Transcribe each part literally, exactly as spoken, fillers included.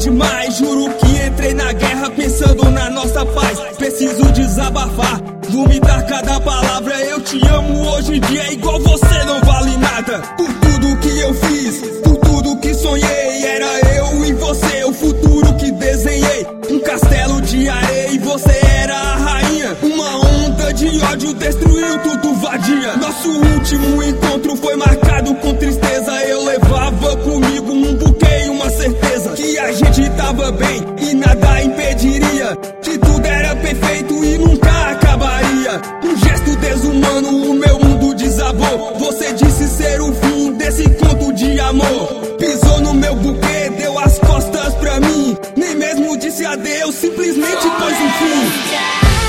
demais, juro que entrei na guerra pensando na nossa paz. Preciso desabafar, vomitar cada palavra. Eu te amo hoje em dia igual você não vale nada. Por tudo que eu fiz, por tudo que sonhei, era eu e você, o futuro que desenhei. Um castelo de areia e você era a rainha. Uma onda de ódio destruiu tudo vadia. Nosso último encontro foi marcado com tristeza. Eu levava comigo um buquê e uma certeza que a gente tava bem e nada impediria, que tudo era perfeito e nunca acabaria. Um gesto desumano, o meu mundo desabou. Você disse ser o fim desse conto de amor. Pisou no meu buquê, deu as costas pra mim. Nem mesmo disse adeus, simplesmente pôs um fim.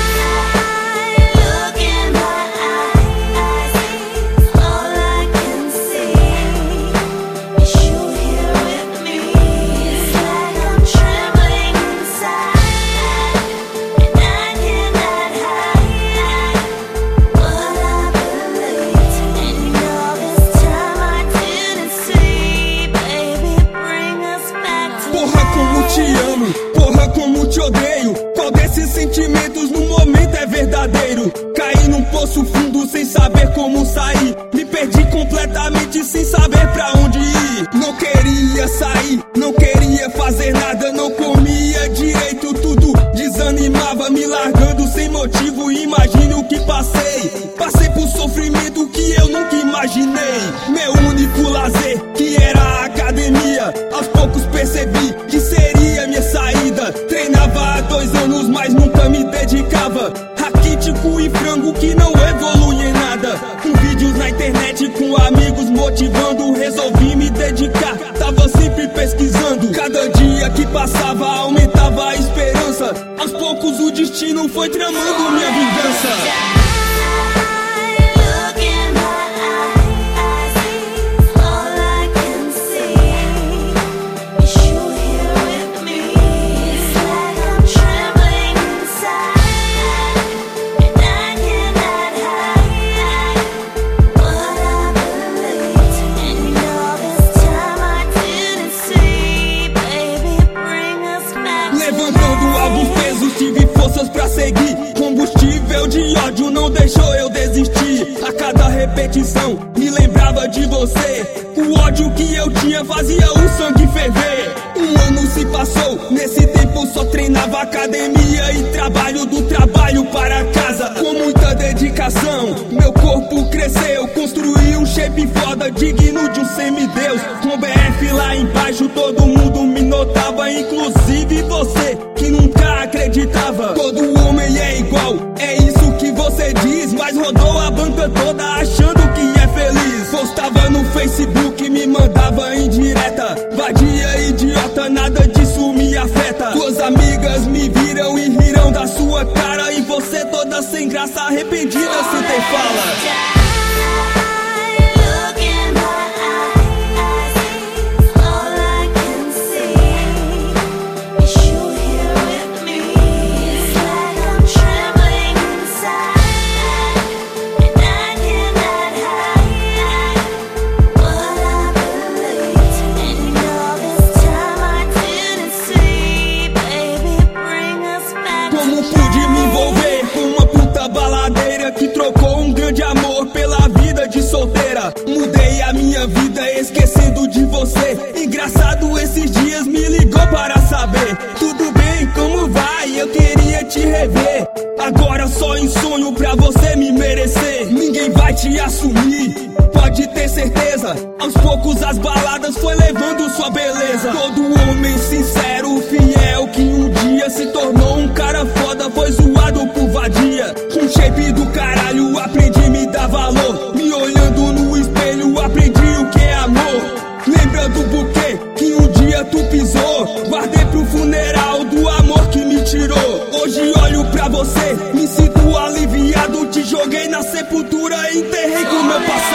Porra, como te odeio. Qual desses sentimentos no momento é verdadeiro? Caí num poço fundo sem saber como sair. Me perdi completamente sem saber pra onde ir. Não queria sair, não queria fazer nada. Não comia direito, tudo desanimava. Me largando sem motivo, imagine o que passei. Passei por sofrimento que eu nunca imaginei. Meu único lazer, que era a academia, aos poucos percebi que seria minha saída. Treinava há dois anos, mas nunca me dedicava. Raquítico e frango que não evolui em nada. Com vídeos na internet, com amigos motivando, resolvi me dedicar. Tava sempre pesquisando. Cada dia que passava aumentava a esperança. Aos poucos o destino foi tramando minha vingança. Levantando alguns pesos, tive forças pra seguir. Combustível de ódio não deixou eu desistir. A cada repetição me lembrava de você. O ódio que eu tinha fazia o sangue ferver. Um ano se passou, nesse tempo só treinava academia e trabalho, do trabalho para casa. Com muita dedicação, meu corpo cresceu. Construí um shape foda, digno de um semideus. Com B F lá embaixo todo mundo me notava, inclusive você que nunca acreditava. Todo homem é igual, é isso que você diz, mas rodou a banca toda achando que é feliz. Postava no Facebook, me mandava indireta. Vadia, idiota, nada disso me afeta. Tuas amigas me viram e riram da sua cara, e você toda sem graça, arrependida sem ter fala. Como pude me envolver com uma puta baladeira que trocou um grande amor pela vida de solteira? Mudei a minha vida esquecendo de você. Engraçado, esses dias me ligou para saber: tudo bem, como vai? Eu queria te rever. Agora só em sonho pra você me merecer. Ninguém vai te assumir, pode ter certeza. Aos poucos as baladas foi levando sua beleza. Todo homem sincero, fiel, que um dia se tornou um cara foda, foi zoado por vadia. Com shape do caralho aprendi a me dar valor. Me olhando no espelho aprendi o que é amor. Lembra do buquê que um dia tu pisou? Guardei pro funeral do amor que me tirou. Hoje olho pra você, me sinto aliviado. Te joguei na sepultura e enterrei com meu passado.